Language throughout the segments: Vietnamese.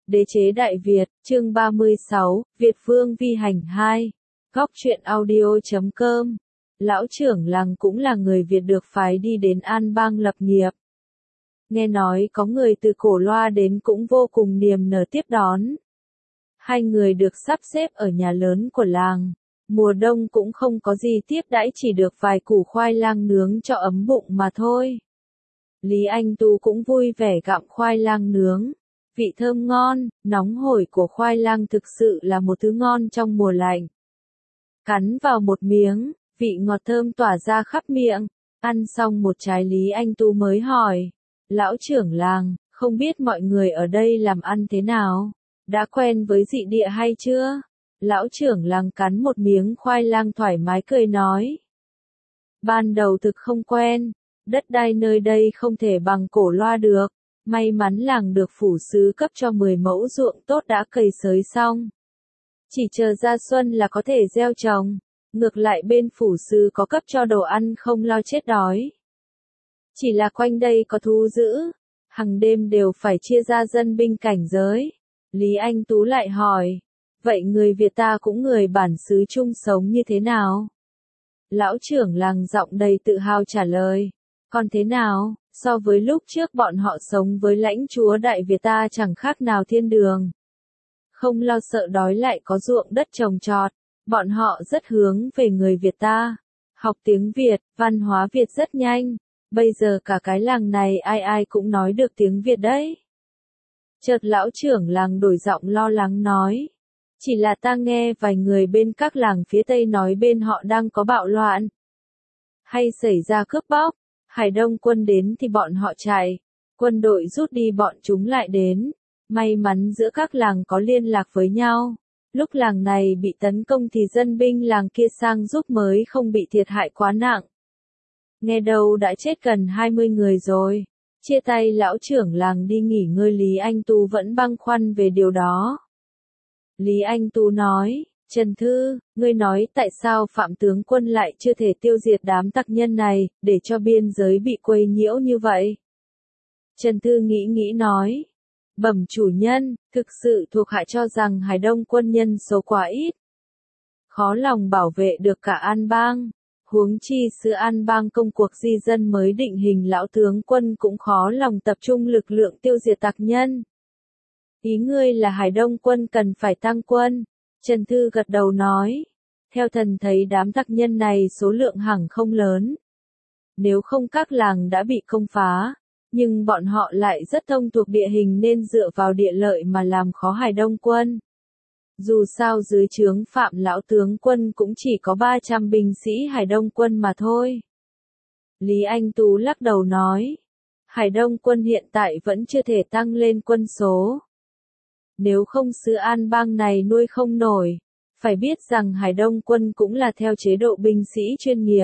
Đế chế Đại Việt, chương 36, Việt Vương Vi Hành 2. Góc truyện audio.com. Lão trưởng làng cũng là người Việt được phái đi đến An Bang lập nghiệp. Nghe nói có người từ Cổ Loa đến cũng vô cùng niềm nở tiếp đón. Hai người được sắp xếp ở nhà lớn của làng. Mùa đông cũng không có gì tiếp đãi, chỉ được vài củ khoai lang nướng cho ấm bụng mà thôi. Lý Anh Tú cũng vui vẻ gặm khoai lang nướng. Vị thơm ngon, nóng hổi của khoai lang thực sự là một thứ ngon trong mùa lạnh. Cắn vào một miếng, vị ngọt thơm tỏa ra khắp miệng. Ăn xong một trái Lý Anh Tú mới hỏi. Lão trưởng làng, không biết mọi người ở đây làm ăn thế nào? Đã quen với dị địa hay chưa? Lão trưởng làng cắn một miếng khoai lang thoải mái cười nói. Ban đầu thực không quen, đất đai nơi đây không thể bằng Cổ Loa được. May mắn làng được phủ sứ cấp cho 10 mẫu ruộng tốt đã cày xới xong. Chỉ chờ ra xuân là có thể gieo trồng. Ngược lại bên phủ sứ có cấp cho đồ ăn không lo chết đói. Chỉ là quanh đây có thú dữ. Hằng đêm đều phải chia ra dân binh cảnh giới. Lý Anh Tú lại hỏi. Vậy người Việt ta cũng người bản xứ chung sống như thế nào? Lão trưởng làng giọng đầy tự hào trả lời. Còn thế nào? So với lúc trước bọn họ sống với lãnh chúa Đại Việt ta chẳng khác nào thiên đường. Không lo sợ đói lại có ruộng đất trồng trọt. Bọn họ rất hướng về người Việt ta. Học tiếng Việt, văn hóa Việt rất nhanh. Bây giờ cả cái làng này ai ai cũng nói được tiếng Việt đấy. Chợt lão trưởng làng đổi giọng lo lắng nói. Chỉ là ta nghe vài người bên các làng phía Tây nói bên họ đang có bạo loạn. Hay xảy ra cướp bóc. Hải Đông quân đến thì bọn họ chạy. Quân đội rút đi bọn chúng lại đến. May mắn giữa các làng có liên lạc với nhau. Lúc làng này bị tấn công thì dân binh làng kia sang giúp mới không bị thiệt hại quá nặng. Nghe đâu đã chết gần 20 người rồi. Chia tay lão trưởng làng đi nghỉ ngơi, Lý Anh Tú vẫn băn khoăn về điều đó. Lý Anh Tú nói, Trần Thư, ngươi nói tại sao Phạm tướng quân lại chưa thể tiêu diệt đám tặc nhân này, để cho biên giới bị quấy nhiễu như vậy? Trần Thư nghĩ nói, bẩm chủ nhân, thực sự thuộc hạ cho rằng Hải Đông quân nhân số quá ít. Khó lòng bảo vệ được cả An Bang. Huống chi xứ An Bang công cuộc di dân mới định hình, lão tướng quân cũng khó lòng tập trung lực lượng tiêu diệt tặc nhân. Ý ngươi là Hải Đông quân cần phải tăng quân. Trần Thư gật đầu nói. Theo thần thấy đám tặc nhân này số lượng hẳn không lớn. Nếu không các làng đã bị công phá. Nhưng bọn họ lại rất thông thuộc địa hình nên dựa vào địa lợi mà làm khó Hải Đông quân. Dù sao dưới trướng Phạm lão tướng quân cũng chỉ có 300 binh sĩ Hải Đông quân mà thôi. Lý Anh Tú lắc đầu nói. Hải Đông quân hiện tại vẫn chưa thể tăng lên quân số. Nếu không xứ An Bang này nuôi không nổi. Phải biết rằng Hải Đông quân cũng là theo chế độ binh sĩ chuyên nghiệp.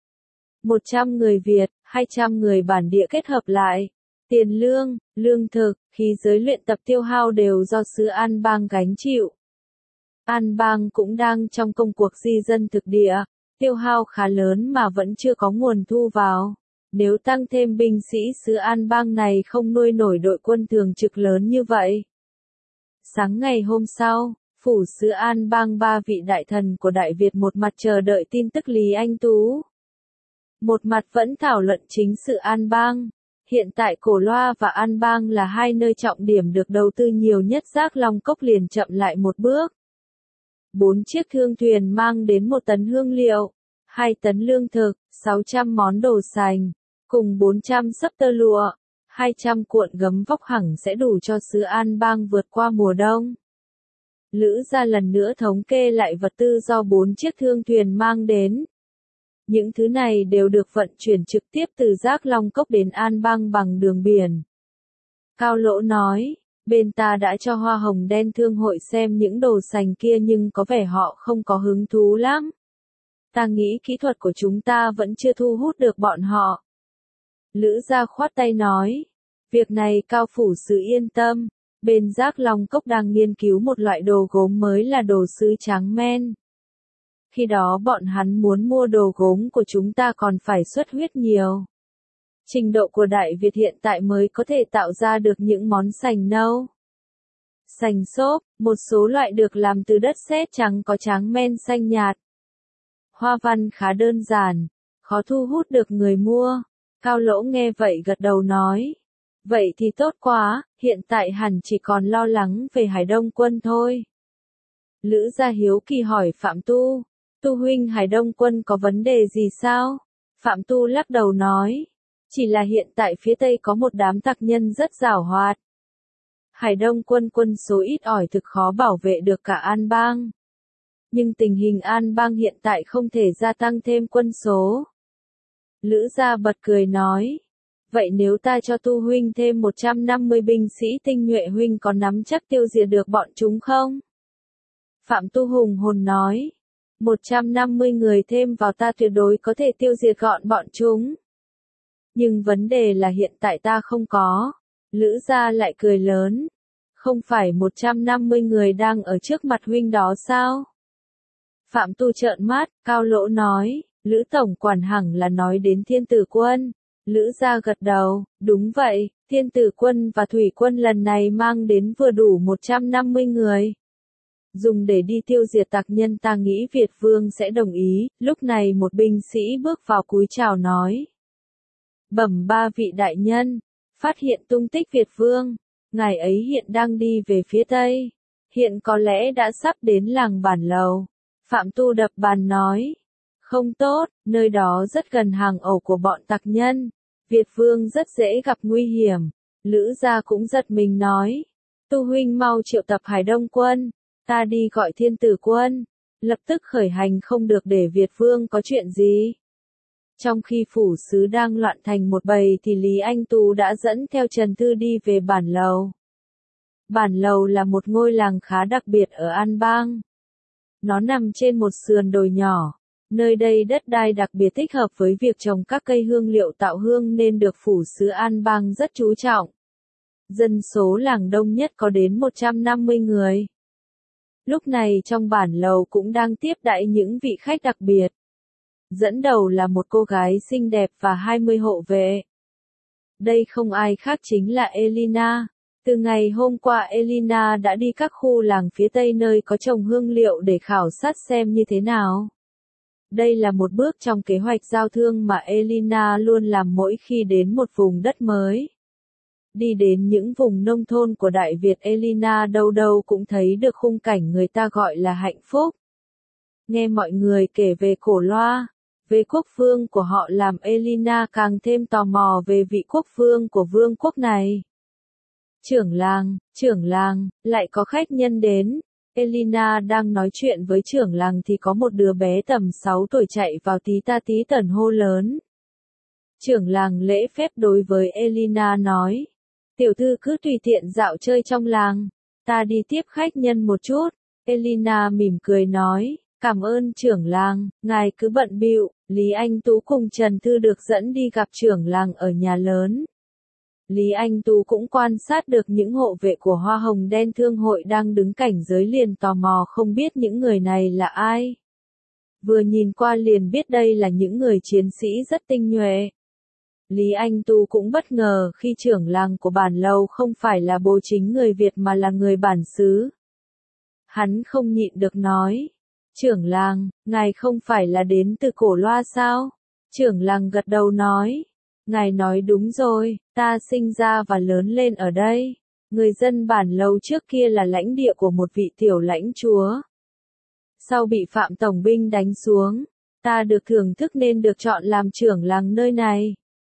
100 người Việt, 200 người bản địa kết hợp lại. Tiền lương, lương thực, khí giới luyện tập tiêu hao đều do xứ An Bang gánh chịu. An Bang cũng đang trong công cuộc di dân thực địa, tiêu hao khá lớn mà vẫn chưa có nguồn thu vào. Nếu tăng thêm binh sĩ xứ An Bang này không nuôi nổi đội quân thường trực lớn như vậy. Sáng ngày hôm sau, phủ xứ An Bang 3 vị đại thần của Đại Việt một mặt chờ đợi tin tức Lý Anh Tú. Một mặt vẫn thảo luận chính sự An Bang. Hiện tại Cổ Loa và An Bang là hai nơi trọng điểm được đầu tư nhiều nhất, Giác Long Cốc liền chậm lại một bước. 4 chiếc thương thuyền mang đến 1 tấn hương liệu, 2 tấn lương thực, 600 món đồ sành, cùng 400 xấp tơ lụa, 200 cuộn gấm vóc hẳn sẽ đủ cho xứ An Bang vượt qua mùa đông. Lữ gia lần nữa thống kê lại vật tư do 4 chiếc thương thuyền mang đến. Những thứ này đều được vận chuyển trực tiếp từ Giác Long Cốc đến An Bang bằng đường biển. Cao Lỗ nói, bên ta đã cho Hoa Hồng Đen thương hội xem những đồ sành kia nhưng có vẻ họ không có hứng thú lắm. Ta nghĩ kỹ thuật của chúng ta vẫn chưa thu hút được bọn họ. Lữ gia khoát tay nói, việc này Cao phủ sứ yên tâm, bên Giác Long Cốc đang nghiên cứu một loại đồ gốm mới là đồ sứ trắng men. Khi đó bọn hắn muốn mua đồ gốm của chúng ta còn phải xuất huyết nhiều. Trình độ của Đại Việt hiện tại mới có thể tạo ra được những món sành nâu. Sành xốp, một số loại được làm từ đất sét trắng có tráng men xanh nhạt. Hoa văn khá đơn giản, khó thu hút được người mua. Cao Lỗ nghe vậy gật đầu nói. Vậy thì tốt quá, hiện tại hẳn chỉ còn lo lắng về Hải Đông Quân thôi. Lữ Gia hiếu kỳ hỏi Phạm Tu. Tu huynh, Hải Đông Quân có vấn đề gì sao? Phạm Tu lắc đầu nói. Chỉ là hiện tại phía Tây có một đám tặc nhân rất giảo hoạt. Hải Đông Quân quân số ít ỏi thực khó bảo vệ được cả An Bang. Nhưng tình hình An Bang hiện tại không thể gia tăng thêm quân số. Lữ Gia bật cười nói. Vậy nếu ta cho Tu huynh thêm 150 binh sĩ tinh nhuệ, huynh có nắm chắc tiêu diệt được bọn chúng không? Phạm Tu hùng hồn nói. 150 người thêm vào ta tuyệt đối có thể tiêu diệt gọn bọn chúng. Nhưng vấn đề là hiện tại ta không có. Lữ Gia lại cười lớn. Không phải 150 người đang ở trước mặt huynh đó sao? Phạm Tu trợn mắt, Cao Lỗ nói. Lữ tổng quản hẳn là nói đến Thiên Tử Quân. Lữ Gia gật đầu, đúng vậy, Thiên Tử Quân và Thủy Quân lần này mang đến vừa đủ 150 người. Dùng để đi tiêu diệt tặc nhân, ta nghĩ Việt Vương sẽ đồng ý. Lúc này một binh sĩ bước vào cúi chào nói. Bẩm ba vị đại nhân, phát hiện tung tích Việt Vương, ngài ấy hiện đang đi về phía Tây. Hiện có lẽ đã sắp đến làng Bản Lầu. Phạm Tu đập bàn nói. Không tốt, nơi đó rất gần hàng ổ của bọn tặc nhân. Việt Vương rất dễ gặp nguy hiểm. Lữ Gia cũng giật mình nói. Tu huynh mau triệu tập Hải Đông Quân. Ta đi gọi Thiên Tử Quân. Lập tức khởi hành, không được để Việt Vương có chuyện gì. Trong khi phủ sứ đang loạn thành một bầy thì Lý Anh Tú đã dẫn theo Trần Thư đi về Bản Lầu. Bản Lầu là một ngôi làng khá đặc biệt ở An Bang. Nó nằm trên một sườn đồi nhỏ. Nơi đây đất đai đặc biệt thích hợp với việc trồng các cây hương liệu tạo hương nên được phủ sứ An Bang rất chú trọng. Dân số làng đông nhất có đến 150 người. Lúc này trong Bản Lầu cũng đang tiếp đãi những vị khách đặc biệt. Dẫn đầu là một cô gái xinh đẹp và 20 hộ vệ. Đây không ai khác chính là Elina. Từ ngày hôm qua Elina đã đi các khu làng phía Tây nơi có trồng hương liệu để khảo sát xem như thế nào. Đây là một bước trong kế hoạch giao thương mà Elina luôn làm mỗi khi đến một vùng đất mới. Đi đến những vùng nông thôn của Đại Việt, Elina đâu đâu cũng thấy được khung cảnh người ta gọi là hạnh phúc. Nghe mọi người kể về Cổ Loa, về quốc vương của họ làm Elina càng thêm tò mò về vị quốc vương của vương quốc này. Trưởng làng, lại có khách nhân đến. Elina đang nói chuyện với trưởng làng thì có một đứa bé tầm 6 tuổi chạy vào tí ta tí tần hô lớn. Trưởng làng lễ phép đối với Elina nói. Tiểu thư cứ tùy tiện dạo chơi trong làng, ta đi tiếp khách nhân một chút. Elina mỉm cười nói, cảm ơn trưởng làng, ngài cứ bận bịu. Lý Anh Tú cùng Trần Thư được dẫn đi gặp trưởng làng ở nhà lớn. Lý Anh Tú cũng quan sát được những hộ vệ của Hoa Hồng Đen Thương hội đang đứng cảnh giới, liền tò mò không biết những người này là ai. Vừa nhìn qua liền biết đây là những người chiến sĩ rất tinh nhuệ. Lý Anh Tú cũng bất ngờ khi trưởng làng của Bản Lầu không phải là bố chính người Việt mà là người bản xứ. Hắn không nhịn được nói. Trưởng làng, ngài không phải là đến từ Cổ Loa sao? Trưởng làng gật đầu nói. Ngài nói đúng rồi, ta sinh ra và lớn lên ở đây. Người dân Bản Lầu trước kia là lãnh địa của một vị tiểu lãnh chúa. Sau bị Phạm Tổng binh đánh xuống, ta được thưởng thức nên được chọn làm trưởng làng nơi này.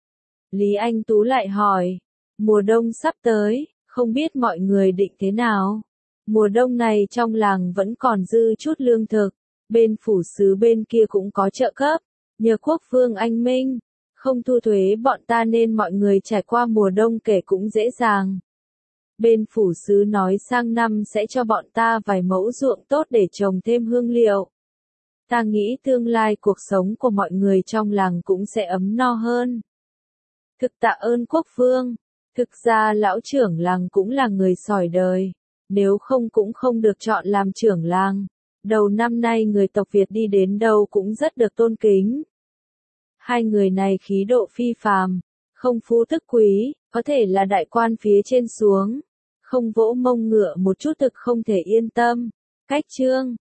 Lý Anh Tú lại hỏi, mùa đông sắp tới, không biết mọi người định thế nào? Mùa đông này trong làng vẫn còn dư chút lương thực, bên phủ sứ bên kia cũng có trợ cấp, nhờ quốc vương anh minh, không thu thuế bọn ta nên mọi người trải qua mùa đông kể cũng dễ dàng. Bên phủ sứ nói sang năm sẽ cho bọn ta vài mẫu ruộng tốt để trồng thêm hương liệu. Ta nghĩ tương lai cuộc sống của mọi người trong làng cũng sẽ ấm no hơn. Thực tạ ơn quốc vương. Thực ra lão trưởng làng cũng là người sỏi đời. Nếu không cũng không được chọn làm trưởng làng. Đầu năm nay người tộc Việt đi đến đâu cũng rất được tôn kính. Hai người này khí độ phi phàm, không phú thức quý, có thể là đại quan phía trên xuống. không vỗ mông ngựa một chút thực không thể yên tâm. Cách chương